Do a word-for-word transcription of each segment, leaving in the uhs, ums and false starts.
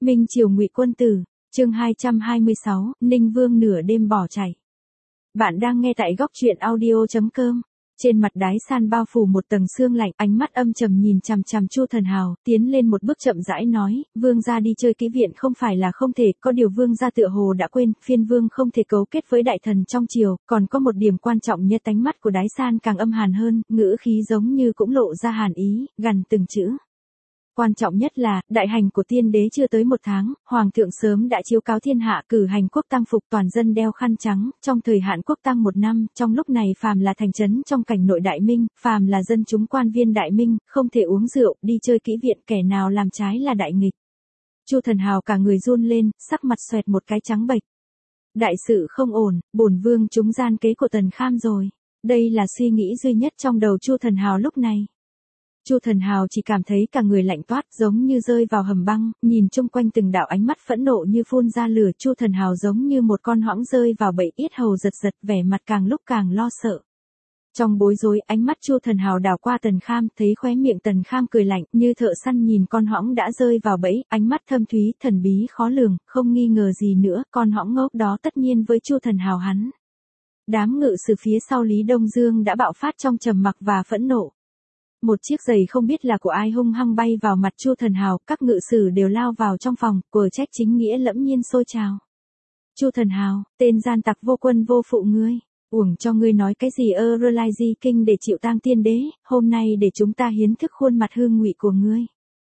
Minh Triều Ngụy Quân Tử, chương hai trăm hai mươi sáu, Ninh Vương nửa đêm bỏ chạy. Bạn đang nghe tại góc truyện audio chấm com. Trên mặt Đái San bao phủ một tầng sương lạnh, ánh mắt âm trầm nhìn chằm chằm Chu Thần Hào, tiến lên một bước chậm rãi nói, Vương gia đi chơi kỹ viện không phải là không thể, có điều Vương gia tựa hồ đã quên, phiên Vương không thể cấu kết với đại thần trong triều, còn có một điểm quan trọng nhất. Ánh mắt của Đái San càng âm hàn hơn, ngữ khí giống như cũng lộ ra hàn ý, gần từng chữ. Quan trọng nhất là, đại hành của tiên đế chưa tới một tháng, hoàng thượng sớm đã chiếu cáo thiên hạ cử hành quốc tang phục, toàn dân đeo khăn trắng, trong thời hạn quốc tang một năm, trong lúc này phàm là thành trấn trong cảnh nội đại minh, phàm là dân chúng quan viên đại minh, không thể uống rượu, đi chơi kỹ viện, kẻ nào làm trái là đại nghịch. Chu Thần Hào cả người run lên, sắc mặt xoẹt một cái trắng bệch. Đại sự không ổn, bổn vương trúng gian kế của Tần Kham rồi. Đây là suy nghĩ duy nhất trong đầu Chu Thần Hào lúc này. Chu Thần Hào chỉ cảm thấy cả người lạnh toát, giống như rơi vào hầm băng, nhìn chung quanh từng đạo ánh mắt phẫn nộ như phun ra lửa. Chu Thần Hào giống như một con hõng rơi vào bẫy, yết hầu giật giật, vẻ mặt càng lúc càng lo sợ. Trong bối rối, ánh mắt Chu Thần Hào đảo qua Tần Kham, thấy khóe miệng Tần Kham cười lạnh, như thợ săn nhìn con hõng đã rơi vào bẫy, ánh mắt thâm thúy, thần bí khó lường, không nghi ngờ gì nữa, con hõng ngốc đó tất nhiên với Chu Thần Hào hắn. Đám ngự sử phía sau Lý Đông Dương đã bạo phát trong trầm mặc và phẫn nộ. Một chiếc giày không biết là của ai hung hăng bay vào mặt Chu Thần Hào, các ngự sử đều lao vào trong phòng, quở trách chính nghĩa lẫm nhiên xôi trào. Chu Thần Hào, tên gian tặc vô quân vô phụ ngươi, uổng cho ngươi nói cái gì ơ rơ lai di kinh để chịu tang tiên đế, hôm nay để chúng ta hiến thức khuôn mặt hương ngụy của ngươi.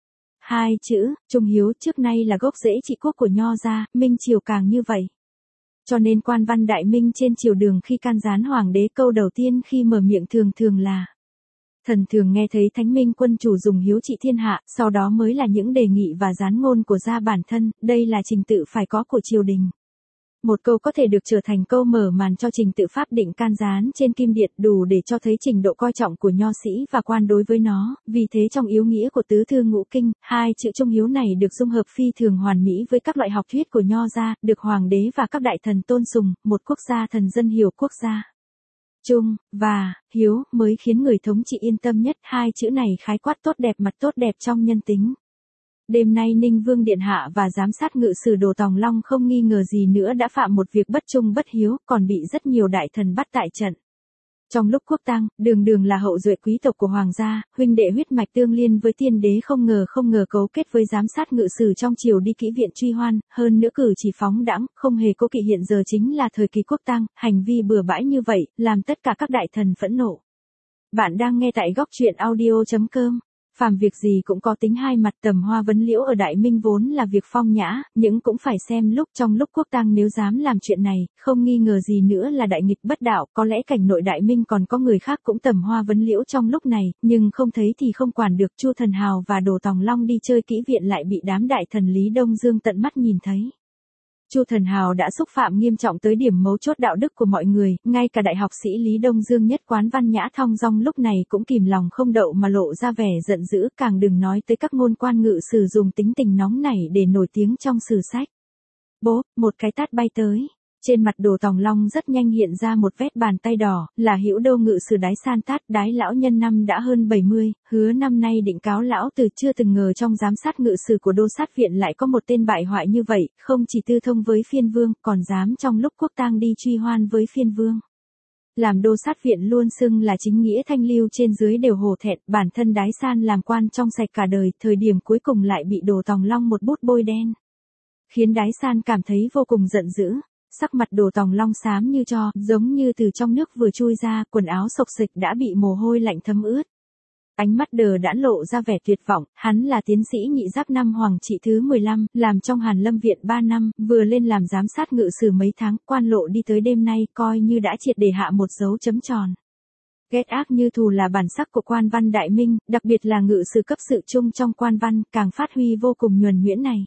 Hai chữ, trung hiếu trước nay là gốc rễ trị quốc của Nho gia, Minh Triều càng như vậy. Cho nên quan văn đại minh trên triều đường khi can gián hoàng đế câu đầu tiên khi mở miệng thường thường là thần thường nghe thấy thánh minh quân chủ dùng hiếu trị thiên hạ, sau đó mới là những đề nghị và gián ngôn của gia bản thân, đây là trình tự phải có của triều đình. Một câu có thể được trở thành câu mở màn cho trình tự pháp định can gián trên kim điện, đủ để cho thấy trình độ coi trọng của nho sĩ và quan đối với nó, vì thế trong yếu nghĩa của tứ thư ngũ kinh, hai chữ trung hiếu này được dung hợp phi thường hoàn mỹ với các loại học thuyết của nho gia, được hoàng đế và các đại thần tôn sùng, một quốc gia thần dân hiểu quốc gia. Trung, và, hiếu, mới khiến người thống trị yên tâm nhất, hai chữ này khái quát tốt đẹp mặt tốt đẹp trong nhân tính. Đêm nay Ninh Vương Điện Hạ và giám sát ngự sử Đồ Tòng Long không nghi ngờ gì nữa đã phạm một việc bất trung bất hiếu, còn bị rất nhiều đại thần bắt tại trận. Trong lúc quốc tang, đường đường là hậu duệ quý tộc của hoàng gia, huynh đệ huyết mạch tương liên với tiên đế không ngờ không ngờ cấu kết với giám sát ngự sử trong triều đi kỹ viện truy hoan, hơn nữa cử chỉ phóng đãng, không hề cố kỵ. Hiện giờ chính là thời kỳ quốc tang, hành vi bừa bãi như vậy, làm tất cả các đại thần phẫn nộ. Bạn đang nghe tại góc truyện audio chấm com. Phàm việc gì cũng có tính hai mặt, tầm hoa vấn liễu ở đại minh vốn là việc phong nhã, nhưng cũng phải xem lúc. Trong lúc quốc tang nếu dám làm chuyện này, không nghi ngờ gì nữa là đại nghịch bất đạo, có lẽ cảnh nội đại minh còn có người khác cũng tầm hoa vấn liễu trong lúc này, nhưng không thấy thì không quản được. Chu Thần Hào và Đồ Tòng Long đi chơi kỹ viện lại bị đám đại thần Lý Đông Dương tận mắt nhìn thấy. Chu Thần Hào đã xúc phạm nghiêm trọng tới điểm mấu chốt đạo đức của mọi người, ngay cả đại học sĩ Lý Đông Dương nhất quán văn nhã thong dong lúc này cũng kìm lòng không đậu mà lộ ra vẻ giận dữ, càng đừng nói tới các ngôn quan ngự sử dùng tính tình nóng nảy để nổi tiếng trong sử sách. Bố, một cái tát bay tới. Trên mặt Đồ Tòng Long rất nhanh hiện ra một vết bàn tay đỏ, là Hữu Đô ngự sử Đái San tát. Đái lão nhân năm đã hơn bảy mươi, hứa năm nay định cáo lão từ, chưa từng ngờ trong giám sát ngự sử của Đô sát viện lại có một tên bại hoại như vậy, không chỉ tư thông với phiên vương, còn dám trong lúc quốc tang đi truy hoan với phiên vương. Làm Đô sát viện luôn xưng là chính nghĩa thanh lưu, trên dưới đều hổ thẹn. Bản thân Đái San làm quan trong sạch cả đời, thời điểm cuối cùng lại bị Đồ Tòng Long một bút bôi đen, khiến Đái San cảm thấy vô cùng giận dữ. Sắc mặt Đồ Tòng Long xám như tro, giống như từ trong nước vừa chui ra, quần áo xộc xịch đã bị mồ hôi lạnh thấm ướt. Ánh mắt đờ đẫn lộ ra vẻ tuyệt vọng, hắn là tiến sĩ nhị giáp năm Hoàng trị thứ mười lăm, làm trong Hàn Lâm viện ba năm, vừa lên làm giám sát ngự sử mấy tháng, quan lộ đi tới đêm nay, coi như đã triệt để hạ một dấu chấm tròn. Ghét ác như thù là bản sắc của quan văn đại minh, đặc biệt là ngự sử cấp sự trung trong quan văn, càng phát huy vô cùng nhuần nhuyễn này.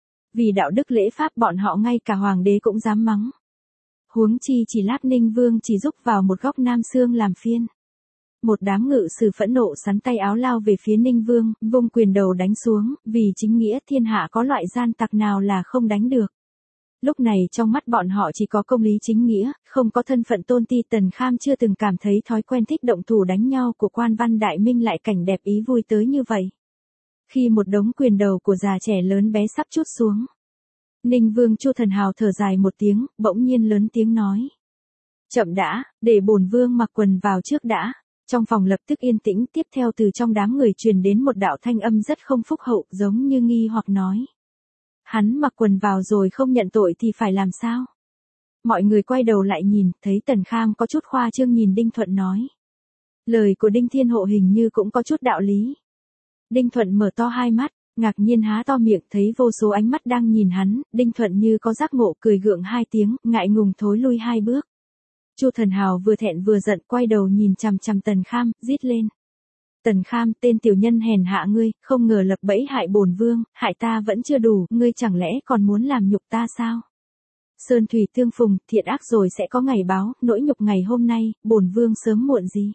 Vì đạo đức lễ pháp bọn họ ngay cả hoàng đế cũng dám mắng. Huống chi chỉ lát Ninh Vương chỉ giúp vào một góc Nam Xương làm phiên. Một đám ngự sử phẫn nộ sắn tay áo lao về phía Ninh Vương, vung quyền đầu đánh xuống, vì chính nghĩa thiên hạ có loại gian tặc nào là không đánh được. Lúc này trong mắt bọn họ chỉ có công lý chính nghĩa, không có thân phận tôn ti. Tần Kham chưa từng cảm thấy thói quen thích động thủ đánh nhau của quan văn đại minh lại cảnh đẹp ý vui tới như vậy. Khi một đống quyền đầu của già trẻ lớn bé sắp trút xuống, Ninh Vương Chu Thần Hào thở dài một tiếng, bỗng nhiên lớn tiếng nói. Chậm đã, để bổn vương mặc quần vào trước đã. Trong phòng lập tức yên tĩnh, tiếp theo từ trong đám người truyền đến một đạo thanh âm rất không phúc hậu, giống như nghi hoặc nói. Hắn mặc quần vào rồi không nhận tội thì phải làm sao? Mọi người quay đầu lại nhìn, thấy Tần Kham có chút khoa trương nhìn Đinh Thuận nói. Lời của Đinh Thiên Hộ hình như cũng có chút đạo lý. Đinh Thuận mở to hai mắt, ngạc nhiên há to miệng, thấy vô số ánh mắt đang nhìn hắn, Đinh Thuận như có giác ngộ, cười gượng hai tiếng, ngại ngùng thối lui hai bước. Chu Thần Hào vừa thẹn vừa giận, quay đầu nhìn chằm chằm Tần Kham, rít lên. Tần Kham, tên tiểu nhân hèn hạ ngươi, không ngờ lập bẫy hại bổn vương, hại ta vẫn chưa đủ, ngươi chẳng lẽ còn muốn làm nhục ta sao? Sơn thủy tương phùng, thiện ác rồi sẽ có ngày báo, nỗi nhục ngày hôm nay, bổn vương sớm muộn gì.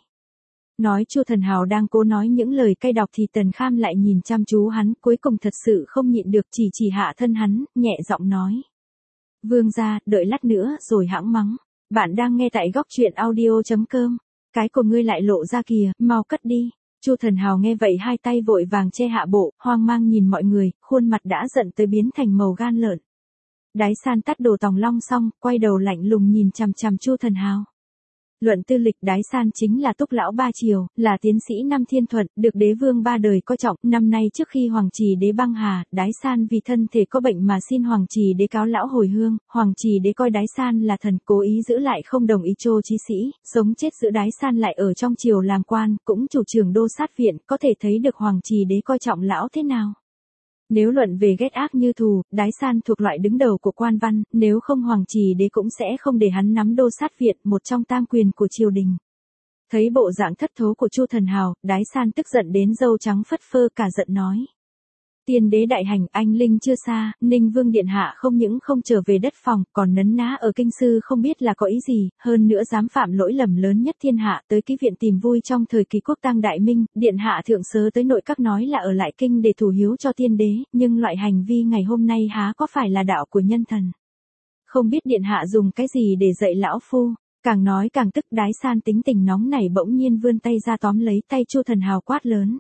Nói Chu Thần Hào đang cố nói những lời cay độc thì Tần Kham lại nhìn chăm chú hắn, cuối cùng thật sự không nhịn được, chỉ chỉ hạ thân hắn, nhẹ giọng nói. Vương gia, đợi lát nữa rồi hãng mắng. Bạn đang nghe tại góc truyện audio.com. Cái của ngươi lại lộ ra kìa, mau cất đi. Chu Thần Hào nghe vậy hai tay vội vàng che hạ bộ, hoang mang nhìn mọi người, khuôn mặt đã giận tới biến thành màu gan lợn. Đái San tắt đồ tòng long xong, quay đầu lạnh lùng nhìn chằm chằm Chu Thần Hào. Luận tư lịch, Đái San chính là túc lão ba triều, là tiến sĩ năm thiên thuận, được đế vương ba đời coi trọng. Năm nay trước khi hoàng trì đế băng hà, Đái San vì thân thể có bệnh mà xin hoàng trì đế cáo lão hồi hương. Hoàng trì đế coi Đái San là thần, cố ý giữ lại không đồng ý trô chí sĩ, sống chết giữ Đái San lại ở trong triều làm quan, cũng chủ trưởng đô sát viện, có thể thấy được hoàng trì đế coi trọng lão thế nào. Nếu luận về ghét ác như thù, Đái San thuộc loại đứng đầu của quan văn, nếu không hoàng trì đế cũng sẽ không để hắn nắm đô sát viện, một trong tam quyền của triều đình. Thấy bộ dạng thất thố của Chu Thần Hào, Đái San tức giận đến râu trắng phất phơ, cả giận nói. Tiên đế đại hành, anh linh chưa xa, Ninh Vương điện hạ không những không trở về đất phòng, còn nấn ná ở kinh sư không biết là có ý gì, hơn nữa dám phạm lỗi lầm lớn nhất thiên hạ, tới ký viện tìm vui trong thời kỳ quốc tang đại minh, điện hạ thượng sớ tới nội các nói là ở lại kinh để thủ hiếu cho tiên đế, nhưng loại hành vi ngày hôm nay há có phải là đạo của nhân thần. Không biết điện hạ dùng cái gì để dạy lão phu. Càng nói càng tức, Đái San tính tình nóng nảy bỗng nhiên vươn tay ra tóm lấy tay Chu Thần Hào quát lớn.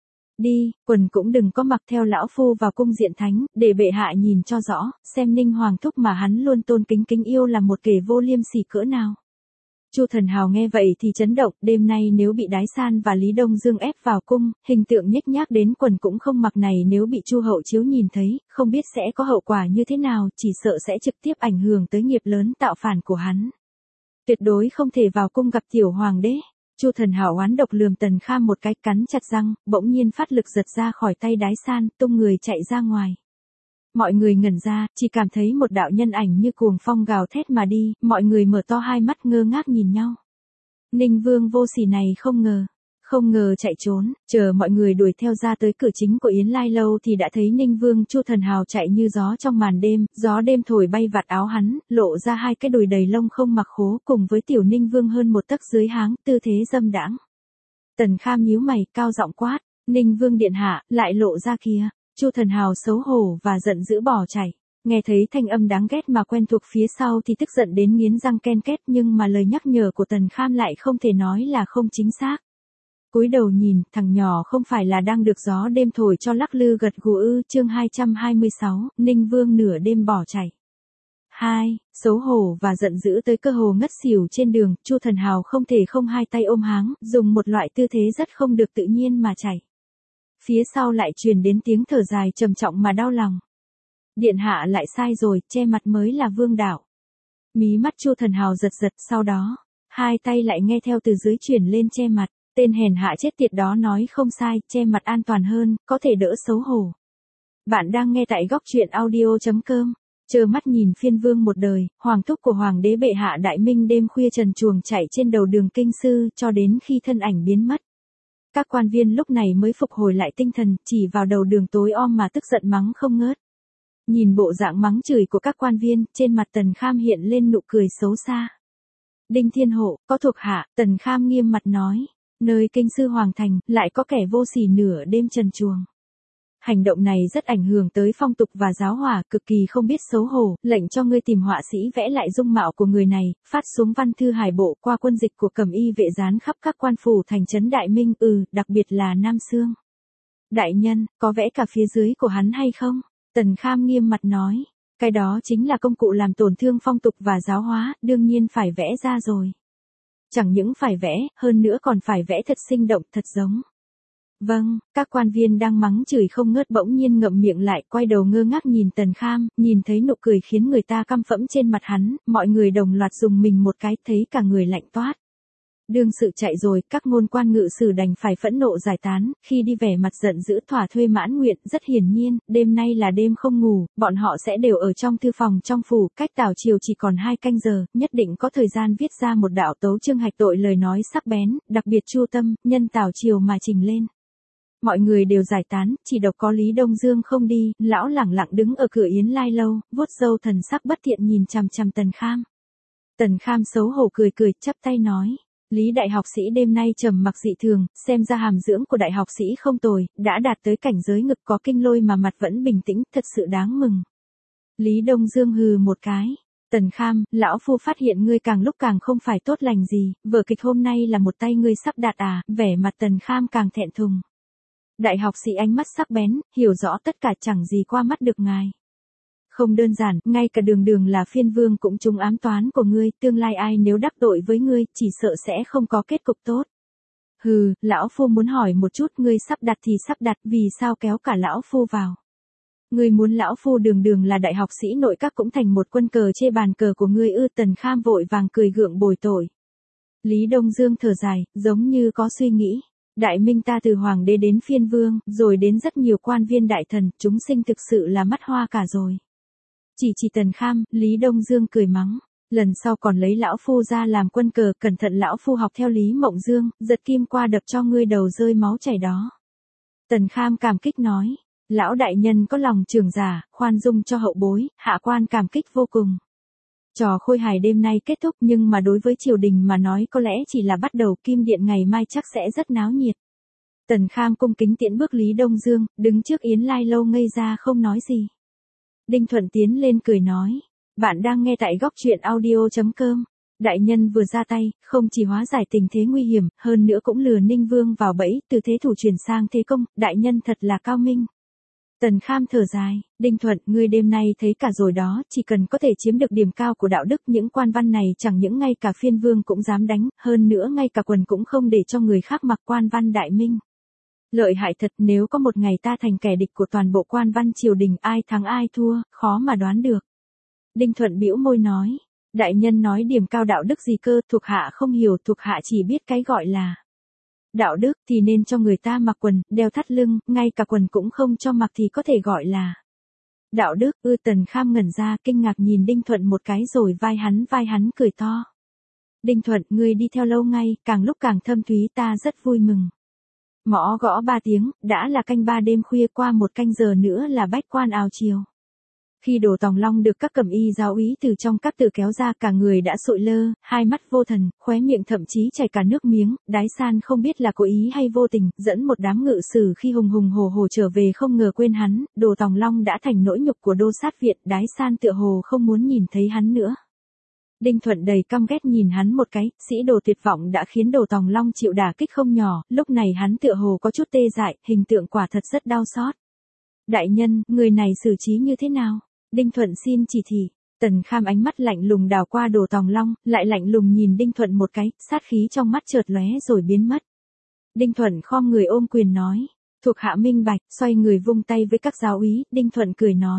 Đi, quần cũng đừng có mặc theo lão phu vào cung diện thánh, để bệ hạ nhìn cho rõ, xem Ninh Hoàng thúc mà hắn luôn tôn kính kính yêu là một kẻ vô liêm sỉ cỡ nào. Chu Thần Hào nghe vậy thì chấn động, đêm nay nếu bị Đái San và Lý Đông Dương ép vào cung, hình tượng nhếch nhác đến quần cũng không mặc này nếu bị Chu Hậu Chiếu nhìn thấy, không biết sẽ có hậu quả như thế nào, chỉ sợ sẽ trực tiếp ảnh hưởng tới nghiệp lớn tạo phản của hắn. Tuyệt đối không thể vào cung gặp tiểu hoàng đế. Chu Thần Hào oán độc lườm Tần Kham một cái, cắn chặt răng, bỗng nhiên phát lực giật ra khỏi tay Đái San, tung người chạy ra ngoài. Mọi người ngẩn ra, chỉ cảm thấy một đạo nhân ảnh như cuồng phong gào thét mà đi, mọi người mở to hai mắt ngơ ngác nhìn nhau. Ninh Vương vô sỉ này không ngờ, không ngờ chạy trốn, chờ mọi người đuổi theo ra tới cửa chính của Yến Lai Lâu thì đã thấy Ninh Vương Chu Thần Hào chạy như gió trong màn đêm, gió đêm thổi bay vạt áo hắn, lộ ra hai cái đùi đầy lông không mặc khố, cùng với tiểu Ninh Vương hơn một tấc dưới háng, tư thế dâm đãng. Tần Kham nhíu mày, cao giọng quát, Ninh Vương điện hạ, lại lộ ra kìa. Chu Thần Hào xấu hổ và giận dữ bỏ chạy. Nghe thấy thanh âm đáng ghét mà quen thuộc phía sau thì tức giận đến nghiến răng ken két, nhưng mà lời nhắc nhở của Tần Kham lại không thể nói là không chính xác. Cúi đầu nhìn, thằng nhỏ không phải là đang được gió đêm thổi cho lắc lư gật gù ư. Chương hai trăm hai mươi sáu, Ninh Vương nửa đêm bỏ chạy. hai. Xấu hổ và giận dữ tới cơ hồ ngất xỉu trên đường, Chu Thần Hào không thể không hai tay ôm háng, dùng một loại tư thế rất không được tự nhiên mà chạy. Phía sau lại truyền đến tiếng thở dài trầm trọng mà đau lòng. Điện hạ lại sai rồi, che mặt mới là vương đạo. Mí mắt Chu Thần Hào giật giật, sau đó, hai tay lại nghe theo từ dưới chuyển lên che mặt. Tên hèn hạ chết tiệt đó nói không sai, che mặt an toàn hơn, có thể đỡ xấu hổ. Bạn đang nghe tại góc truyện audio.com. Chờ mắt nhìn phiên vương một đời, hoàng thúc của hoàng đế bệ hạ đại minh đêm khuya trần truồng chạy trên đầu đường kinh sư cho đến khi thân ảnh biến mất. Các quan viên lúc này mới phục hồi lại tinh thần, chỉ vào đầu đường tối om mà tức giận mắng không ngớt. Nhìn bộ dạng mắng chửi của các quan viên, trên mặt Tần Kham hiện lên nụ cười xấu xa. Đinh Thiên Hộ, có thuộc hạ, Tần Kham nghiêm mặt nói. Nơi kinh sư hoàng thành, lại có kẻ vô sỉ nửa đêm trần truồng. Hành động này rất ảnh hưởng tới phong tục và giáo hòa, cực kỳ không biết xấu hổ, lệnh cho ngươi tìm họa sĩ vẽ lại dung mạo của người này, phát xuống văn thư hải bộ qua quân dịch của Cẩm Y vệ dán khắp các quan phủ thành trấn Đại Minh, ừ, đặc biệt là Nam Xương. Đại nhân, có vẽ cả phía dưới của hắn hay không? Tần Kham nghiêm mặt nói. Cái đó chính là công cụ làm tổn thương phong tục và giáo hóa, đương nhiên phải vẽ ra rồi. Chẳng những phải vẽ, hơn nữa còn phải vẽ thật sinh động, thật giống. Vâng, các quan viên đang mắng chửi không ngớt bỗng nhiên ngậm miệng lại, quay đầu ngơ ngác nhìn Tần Kham, nhìn thấy nụ cười khiến người ta căm phẫn trên mặt hắn, mọi người đồng loạt dùng mình một cái, thấy cả người lạnh toát. Đương sự chạy rồi, các ngôn quan ngự sử đành phải phẫn nộ giải tán, khi đi vẻ mặt giận dữ thỏa thuê mãn nguyện, rất hiển nhiên, đêm nay là đêm không ngủ, bọn họ sẽ đều ở trong thư phòng trong phủ, cách tảo triều chỉ còn hai canh giờ, nhất định có thời gian viết ra một đạo tấu chương hạch tội lời nói sắc bén, đặc biệt chu tâm, nhân tảo triều mà trình lên. Mọi người đều giải tán, chỉ độc có Lý Đông Dương không đi, lão lẳng lặng đứng ở cửa Yến Lai lâu, vuốt râu thần sắc bất thiện nhìn chằm chằm Tần Kham. Tần Kham xấu hổ cười cười, chắp tay nói. Lý đại học sĩ đêm nay trầm mặc dị thường, xem ra hàm dưỡng của đại học sĩ không tồi, đã đạt tới cảnh giới ngực có kinh lôi mà mặt vẫn bình tĩnh, thật sự đáng mừng. Lý Đông Dương hừ một cái. Tần Kham, lão phu phát hiện ngươi càng lúc càng không phải tốt lành gì, vở kịch hôm nay là một tay ngươi sắp đạt à, vẻ mặt Tần Kham càng thẹn thùng. Đại học sĩ ánh mắt sắc bén, hiểu rõ tất cả chẳng gì qua mắt được ngài. Không đơn giản, ngay cả đường đường là phiên vương cũng trúng ám toán của ngươi, tương lai ai nếu đắc tội với ngươi, chỉ sợ sẽ không có kết cục tốt. Hừ, lão phu muốn hỏi một chút, ngươi sắp đặt thì sắp đặt, vì sao kéo cả lão phu vào? Ngươi muốn lão phu đường đường là đại học sĩ nội các cũng thành một quân cờ chê bàn cờ của ngươi ư? Tần Kham vội vàng cười gượng bồi tội. Lý Đông Dương thở dài, giống như có suy nghĩ. Đại minh ta từ hoàng đế đến phiên vương, rồi đến rất nhiều quan viên đại thần, chúng sinh thực sự là mắt hoa cả rồi. Chỉ chỉ Tần Kham, Lý Đông Dương cười mắng. Lần sau còn lấy lão phu ra làm quân cờ, cẩn thận lão phu học theo Lý Mộng Dương, giật kim qua đập cho ngươi đầu rơi máu chảy đó. Tần Kham cảm kích nói. Lão đại nhân có lòng trường giả, khoan dung cho hậu bối, hạ quan cảm kích vô cùng. Trò khôi hài đêm nay kết thúc, nhưng mà đối với triều đình mà nói có lẽ chỉ là bắt đầu, Kim Điện ngày mai chắc sẽ rất náo nhiệt. Tần Kham cung kính tiễn bước Lý Đông Dương, đứng trước Yến Lai lâu ngây ra không nói gì. Đinh Thuận tiến lên cười nói. Bạn đang nghe tại góc truyện audio chấm com. Đại nhân vừa ra tay, không chỉ hóa giải tình thế nguy hiểm, hơn nữa cũng lừa Ninh Vương vào bẫy, từ thế thủ chuyển sang thế công, đại nhân thật là cao minh. Tần Kham thở dài, Đinh Thuận, ngươi đêm nay thấy cả rồi đó, chỉ cần có thể chiếm được điểm cao của đạo đức, những quan văn này chẳng những ngay cả phiên vương cũng dám đánh, hơn nữa ngay cả quần cũng không để cho người khác mặc. Quan văn đại minh. Lợi hại thật, nếu có một ngày ta thành kẻ địch của toàn bộ quan văn triều đình, ai thắng ai thua, khó mà đoán được. Đinh Thuận bĩu môi nói, đại nhân nói điểm cao đạo đức gì cơ, thuộc hạ không hiểu, thuộc hạ chỉ biết cái gọi là đạo đức thì nên cho người ta mặc quần, đeo thắt lưng, ngay cả quần cũng không cho mặc thì có thể gọi là đạo đức ư? Tần Kham ngẩn ra kinh ngạc nhìn Đinh Thuận một cái rồi vai hắn vai hắn cười to. Đinh Thuận, ngươi đi theo lâu ngay, càng lúc càng thâm thúy, ta rất vui mừng. Mõ gõ ba tiếng, đã là canh ba đêm khuya, qua một canh giờ nữa là bách quan ào chiều. Khi Đồ Tòng Long được các cẩm y giáo úy từ trong các tự kéo ra, cả người đã sụi lơ, hai mắt vô thần, khóe miệng thậm chí chảy cả nước miếng, Đái San không biết là cố ý hay vô tình, dẫn một đám ngự sử khi hùng hùng hồ hồ trở về không ngờ quên hắn, Đồ Tòng Long đã thành nỗi nhục của đô sát viện, Đái San tựa hồ không muốn nhìn thấy hắn nữa. Đinh Thuận đầy căm ghét nhìn hắn một cái, sĩ đồ tuyệt vọng đã khiến Đồ Tòng Long chịu đả kích không nhỏ, lúc này hắn tựa hồ có chút tê dại, hình tượng quả thật rất đau xót. Đại nhân, người này xử trí như thế nào? Đinh Thuận xin chỉ thị. Tần Kham ánh mắt lạnh lùng đảo qua Đồ Tòng Long, lại lạnh lùng nhìn Đinh Thuận một cái, sát khí trong mắt chợt lóe rồi biến mất. Đinh Thuận khom người ôm quyền nói, thuộc hạ minh bạch, xoay người vung tay với các giáo úy, Đinh Thuận cười nói.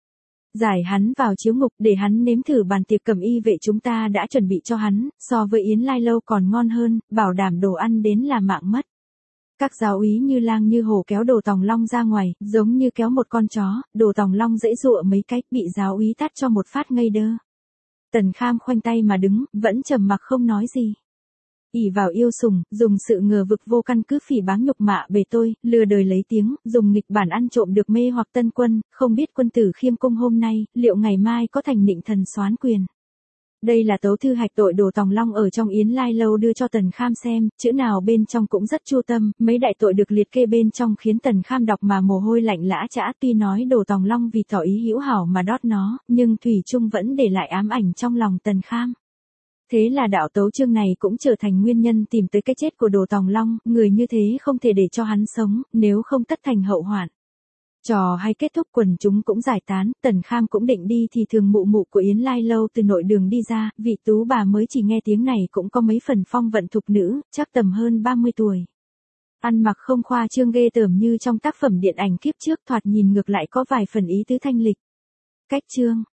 Giải hắn vào chiếu ngục, để hắn nếm thử bàn tiệc cẩm y vệ chúng ta đã chuẩn bị cho hắn, so với Yến Lai lâu còn ngon hơn, bảo đảm đồ ăn đến là mạng mất. Các giáo úy như lang như hổ kéo Đồ Tòng Long ra ngoài, giống như kéo một con chó, Đồ Tòng Long giãy giụa mấy cái, bị giáo úy tát cho một phát ngây đơ. Tần Kham khoanh tay mà đứng, vẫn trầm mặc không nói gì. ỷ vào yêu sủng, dùng sự ngờ vực vô căn cứ phỉ báng nhục mạ bề tôi, lừa đời lấy tiếng, dùng nghịch bản ăn trộm được mê hoặc tân quân, không biết quân tử khiêm cung hôm nay, liệu ngày mai có thành nịnh thần soán quyền. Đây là tấu thư hạch tội Đồ Tòng Long ở trong Yến Lai lâu đưa cho Tần Kham xem, chữ nào bên trong cũng rất chu tâm, mấy đại tội được liệt kê bên trong khiến Tần Kham đọc mà mồ hôi lạnh lã chã, tuy nói Đồ Tòng Long vì tỏ ý hữu hảo mà đót nó, nhưng thủy chung vẫn để lại ám ảnh trong lòng Tần Kham. Thế là đạo tấu chương này cũng trở thành nguyên nhân tìm tới cái chết của Đồ Tòng Long, người như thế không thể để cho hắn sống, nếu không tất thành hậu hoạn. Trò hay kết thúc quần chúng cũng giải tán, Tần Kham cũng định đi thì thường mụ mụ của Yến Lai Lâu từ nội đường đi ra, vị tú bà mới chỉ nghe tiếng này cũng có mấy phần phong vận thục nữ, chắc tầm hơn ba mươi tuổi. Ăn mặc không khoa trương ghê tởm như trong tác phẩm điện ảnh kiếp trước, thoạt nhìn ngược lại có vài phần ý tứ thanh lịch. Cách chương